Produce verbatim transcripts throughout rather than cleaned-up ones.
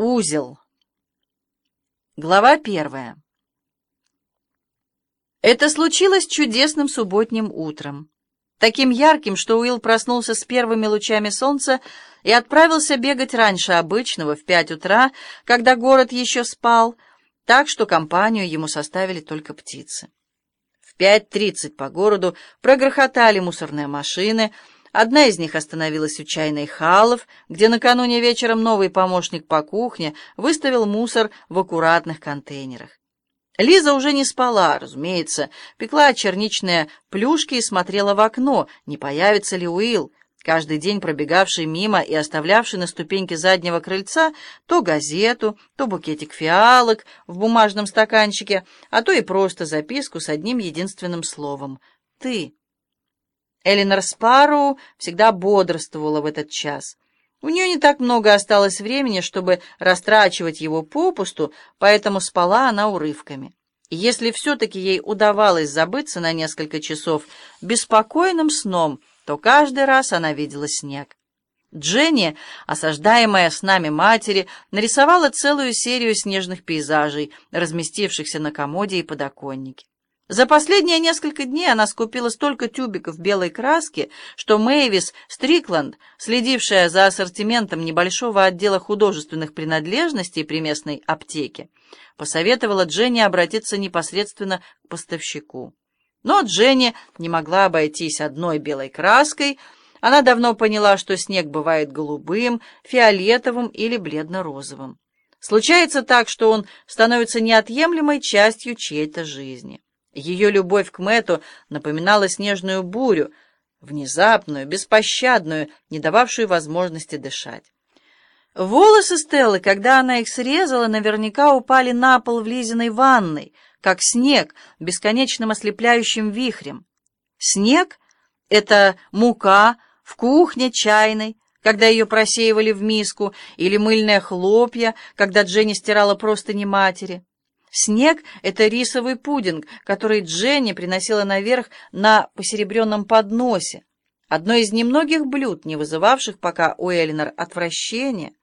Узел. Глава первая. Это случилось чудесным субботним утром. Таким ярким, что Уилл проснулся с первыми лучами солнца и отправился бегать раньше обычного, в пять утра, когда город еще спал, так что компанию ему составили только птицы. В пять тридцать по городу прогрохотали мусорные машины. Одна из них остановилась у чайной Халлов, где накануне вечером новый помощник по кухне выставил мусор в аккуратных контейнерах. Лиза уже не спала, разумеется, пекла черничные плюшки и смотрела в окно, не появится ли Уилл, каждый день пробегавший мимо и оставлявший на ступеньке заднего крыльца то газету, то букетик фиалок в бумажном стаканчике, а то и просто записку с одним единственным словом — «Ты». Элинор Спарроу всегда бодрствовала в этот час. У нее не так много осталось времени, чтобы растрачивать его попусту, поэтому спала она урывками. И если все-таки ей удавалось забыться на несколько часов беспокойным сном, то каждый раз она видела снег. Дженни, осаждаемая снами матери, нарисовала целую серию снежных пейзажей, разместившихся на комоде и подоконнике. За последние несколько дней она скупила столько тюбиков белой краски, что Мэйвис Стрикланд, следившая за ассортиментом небольшого отдела художественных принадлежностей при местной аптеке, посоветовала Дженни обратиться непосредственно к поставщику. Но Дженни не могла обойтись одной белой краской. Она давно поняла, что снег бывает голубым, фиолетовым или бледно-розовым. Случается так, что он становится неотъемлемой частью чьей-то жизни. Ее любовь к Мэтту напоминала снежную бурю, внезапную, беспощадную, не дававшую возможности дышать. Волосы Стеллы, когда она их срезала, наверняка упали на пол в Лизиной ванной, как снег, бесконечным ослепляющим вихрем. Снег — это мука в кухне чайной, когда ее просеивали в миску, или мыльные хлопья, когда Дженни стирала простыни матери. Снег — это рисовый пудинг, который Дженни приносила наверх на посеребренном подносе, одно из немногих блюд, не вызывавших пока у Элинор отвращения.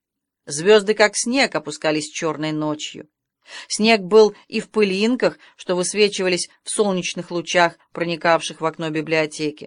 Звезды, как снег, опускались черной ночью. Снег был и в пылинках, что высвечивались в солнечных лучах, проникавших в окно библиотеки.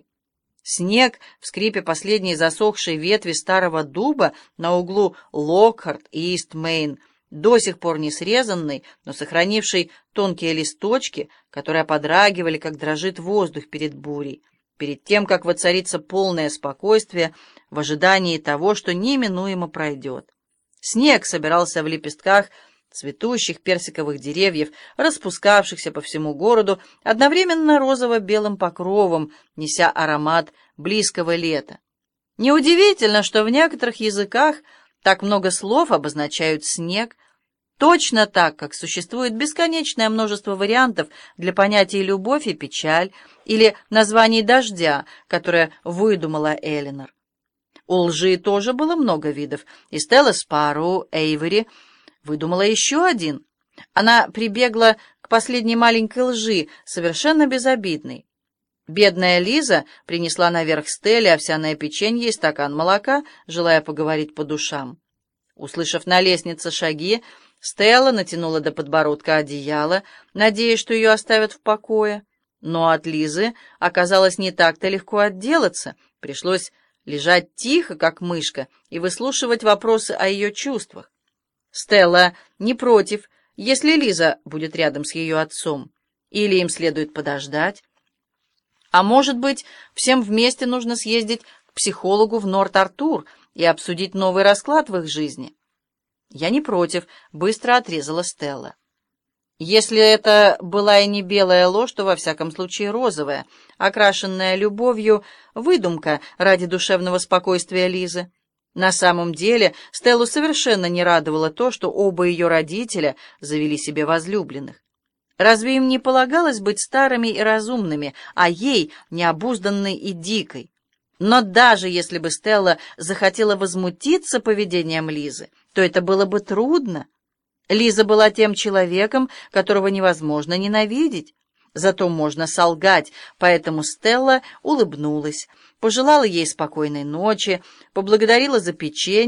Снег в скрипе последней засохшей ветви старого дуба на углу Локхарт и Ист-Мейн, до сих пор не срезанный, но сохранивший тонкие листочки, которые подрагивали, как дрожит воздух перед бурей, перед тем, как воцарится полное спокойствие в ожидании того, что неминуемо пройдет. Снег собирался в лепестках цветущих персиковых деревьев, распускавшихся по всему городу одновременно розово-белым покровом, неся аромат близкого лета. Неудивительно, что в некоторых языках так много слов обозначают снег, точно так, как существует бесконечное множество вариантов для понятий «любовь» и «печаль» или названий дождя, которое выдумала Элинор. У лжи тоже было много видов, и Стелла Спарроу Эйвери выдумала еще один. Она прибегла к последней маленькой лжи, совершенно безобидной. Бедная Лиза принесла наверх Стелле овсяное печенье и стакан молока, желая поговорить по душам. Услышав на лестнице шаги, Стелла натянула до подбородка одеяло, надеясь, что ее оставят в покое. Но от Лизы оказалось не так-то легко отделаться. Пришлось лежать тихо, как мышка, и выслушивать вопросы о ее чувствах. Стелла не против, если Лиза будет рядом с ее отцом, или им следует подождать. А может быть, всем вместе нужно съездить к психологу в Норт-Артур и обсудить новый расклад в их жизни? Я не против, быстро отрезала Стелла. Если это была и не белая ложь, то во всяком случае розовая, окрашенная любовью, выдумка ради душевного спокойствия Лизы. На самом деле Стеллу совершенно не радовало то, что оба ее родителя завели себе возлюбленных. Разве им не полагалось быть старыми и разумными, а ей необузданной и дикой? Но даже если бы Стелла захотела возмутиться поведением Лизы, то это было бы трудно. Лиза была тем человеком, которого невозможно ненавидеть. Зато можно солгать, поэтому Стелла улыбнулась, пожелала ей спокойной ночи, поблагодарила за печенье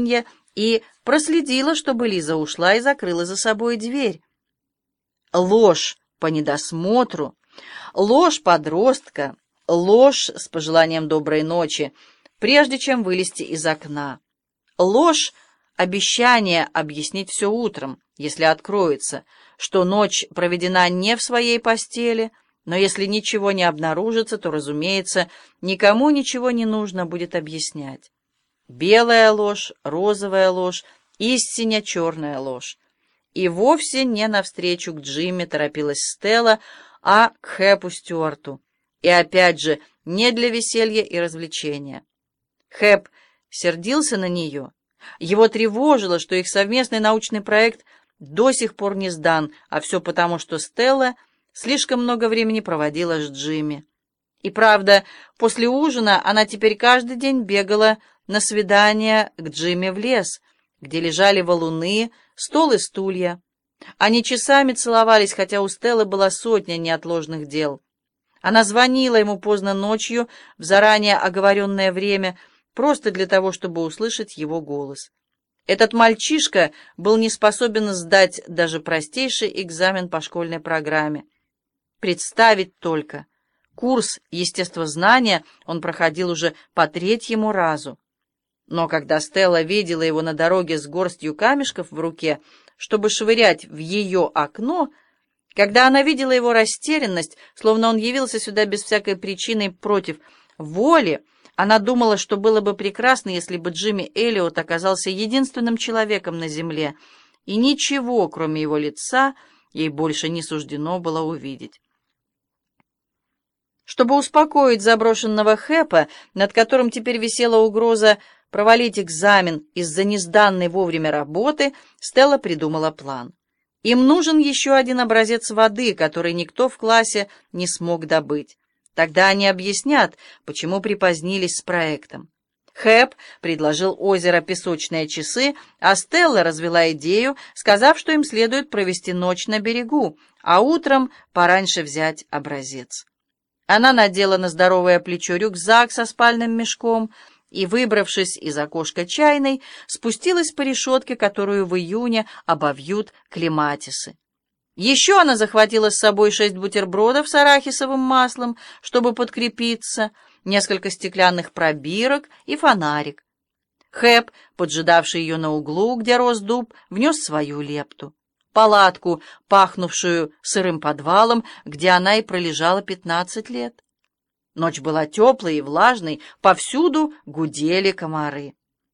и проследила, чтобы Лиза ушла и закрыла за собой дверь. Ложь по недосмотру, ложь подростка, ложь с пожеланием доброй ночи, прежде чем вылезти из окна. Ложь — обещание объяснить все утром, если откроется, что ночь проведена не в своей постели, но если ничего не обнаружится, то, разумеется, никому ничего не нужно будет объяснять. Белая ложь, розовая ложь, истинно черная ложь. И вовсе не навстречу к Джимми торопилась Стелла, а к Хэпу Стюарту. И опять же, не для веселья и развлечения. Хэп сердился на нее. Его тревожило, что их совместный научный проект до сих пор не сдан, а все потому, что Стелла слишком много времени проводила с Джимми. И правда, после ужина она теперь каждый день бегала на свидания к Джимми в лес, где лежали валуны, стол и стулья. Они часами целовались, хотя у Стеллы была сотня неотложных дел. Она звонила ему поздно ночью в заранее оговоренное время, просто для того, чтобы услышать его голос. Этот мальчишка был не способен сдать даже простейший экзамен по школьной программе. Представить только. Курс естествознания он проходил уже по третьему разу. Но когда Стелла видела его на дороге с горстью камешков в руке, чтобы швырять в ее окно, когда она видела его растерянность, словно он явился сюда без всякой причины против воли, она думала, что было бы прекрасно, если бы Джимми Эллиот оказался единственным человеком на земле, и ничего, кроме его лица, ей больше не суждено было увидеть. Чтобы успокоить заброшенного Хэпа, над которым теперь висела угроза провалить экзамен из-за несданной вовремя работы, Стелла придумала план. Им нужен еще один образец воды, который никто в классе не смог добыть. Тогда они объяснят, почему припозднились с проектом. Хэп предложил озеро «Песочные часы», а Стелла развела идею, сказав, что им следует провести ночь на берегу, а утром пораньше взять образец. Она надела на здоровое плечо рюкзак со спальным мешком и, выбравшись из окошка чайной, спустилась по решетке, которую в июне обовьют клематисы. Еще она захватила с собой шесть бутербродов с арахисовым маслом, чтобы подкрепиться, несколько стеклянных пробирок и фонарик. Хэп, поджидавший ее на углу, где рос дуб, внес свою лепту. Палатку, пахнувшую сырым подвалом, где она и пролежала пятнадцать лет. Ночь была теплой и влажной, повсюду гудели комары.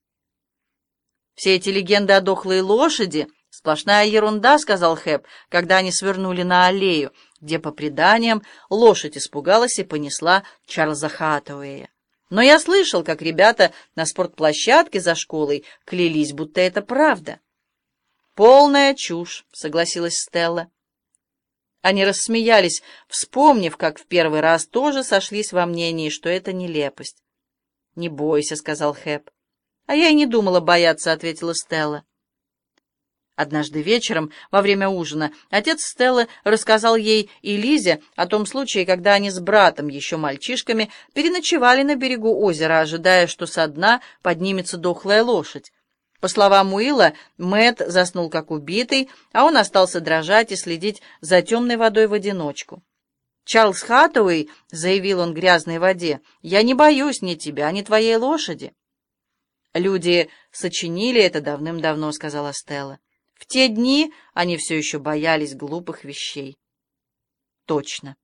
«Все эти легенды о дохлой лошади — сплошная ерунда», — сказал Хэп, когда они свернули на аллею, где, по преданиям, лошадь испугалась и понесла Чарльза Хаттауэя. «Но я слышал, как ребята на спортплощадке за школой клялись, будто это правда». «Полная чушь», — согласилась Стелла. Они рассмеялись, вспомнив, как в первый раз тоже сошлись во мнении, что это нелепость. «Не бойся», — сказал Хэп. «А я и не думала бояться», — ответила Стелла. Однажды вечером, во время ужина, отец Стеллы рассказал ей и Лизе о том случае, когда они с братом, еще мальчишками, переночевали на берегу озера, ожидая, что со дна поднимется дохлая лошадь. По словам Уилла, Мэтт заснул как убитый, а он остался дрожать и следить за темной водой в одиночку. «Чарльз Хаттауэй», — заявил он грязной воде, — «я не боюсь ни тебя, ни твоей лошади». «Люди сочинили это давным-давно», — сказала Стелла. «В те дни они все еще боялись глупых вещей». «Точно».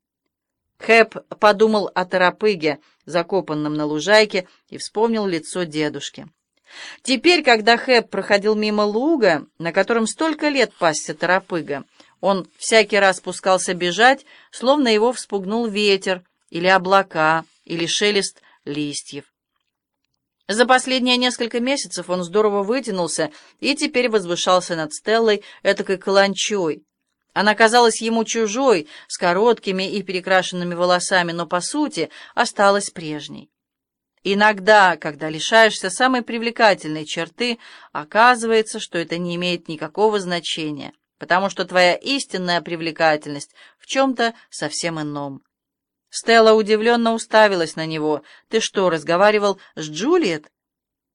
Хэп подумал о торопыге, закопанном на лужайке, и вспомнил лицо дедушки. Теперь, когда Хэп проходил мимо луга, на котором столько лет пасся торопыга, он всякий раз спускался бежать, словно его вспугнул ветер, или облака, или шелест листьев. За последние несколько месяцев он здорово вытянулся и теперь возвышался над Стеллой этакой каланчой. Она казалась ему чужой, с короткими и перекрашенными волосами, но, по сути, осталась прежней. Иногда, когда лишаешься самой привлекательной черты, оказывается, что это не имеет никакого значения, потому что твоя истинная привлекательность в чем-то совсем ином. Стелла удивленно уставилась на него. «Ты что, разговаривал с Джулиет?»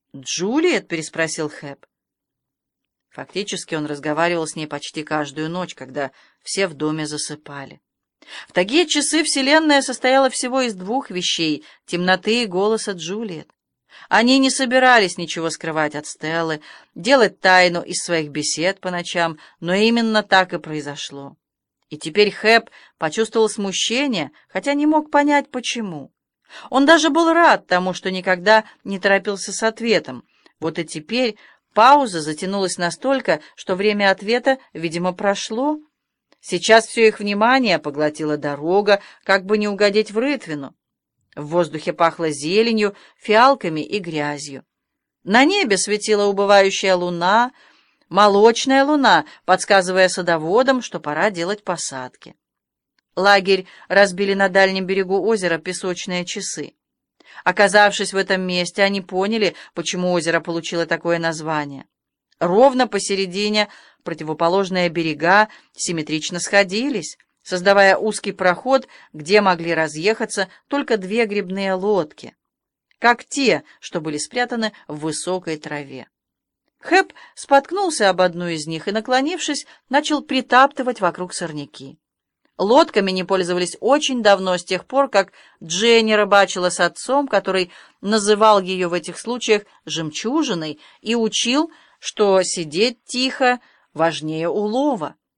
«Джулиет?» — переспросил Хэп. Фактически он разговаривал с ней почти каждую ночь, когда все в доме засыпали. В такие часы вселенная состояла всего из двух вещей — темноты и голоса Джулиет. Они не собирались ничего скрывать от Стеллы, делать тайну из своих бесед по ночам, но именно так и произошло. И теперь Хэп почувствовал смущение, хотя не мог понять, почему. Он даже был рад тому, что никогда не торопился с ответом. Вот и теперь пауза затянулась настолько, что время ответа, видимо, прошло. Сейчас все их внимание поглотила дорога, как бы не угодить в рытвину. В воздухе пахло зеленью, фиалками и грязью. На небе светила убывающая луна, молочная луна, подсказывая садоводам, что пора делать посадки. Лагерь разбили на дальнем берегу озера песочные часы. Оказавшись в этом месте, они поняли, почему озеро получило такое название. Ровно посередине противоположные берега симметрично сходились, создавая узкий проход, где могли разъехаться только две гребные лодки, как те, что были спрятаны в высокой траве. Хэп споткнулся об одну из них и, наклонившись, начал притаптывать вокруг сорняки. Лодками не пользовались очень давно, с тех пор, как Дженни рыбачила с отцом, который называл ее в этих случаях «жемчужиной» и учил, что сидеть тихо важнее улова.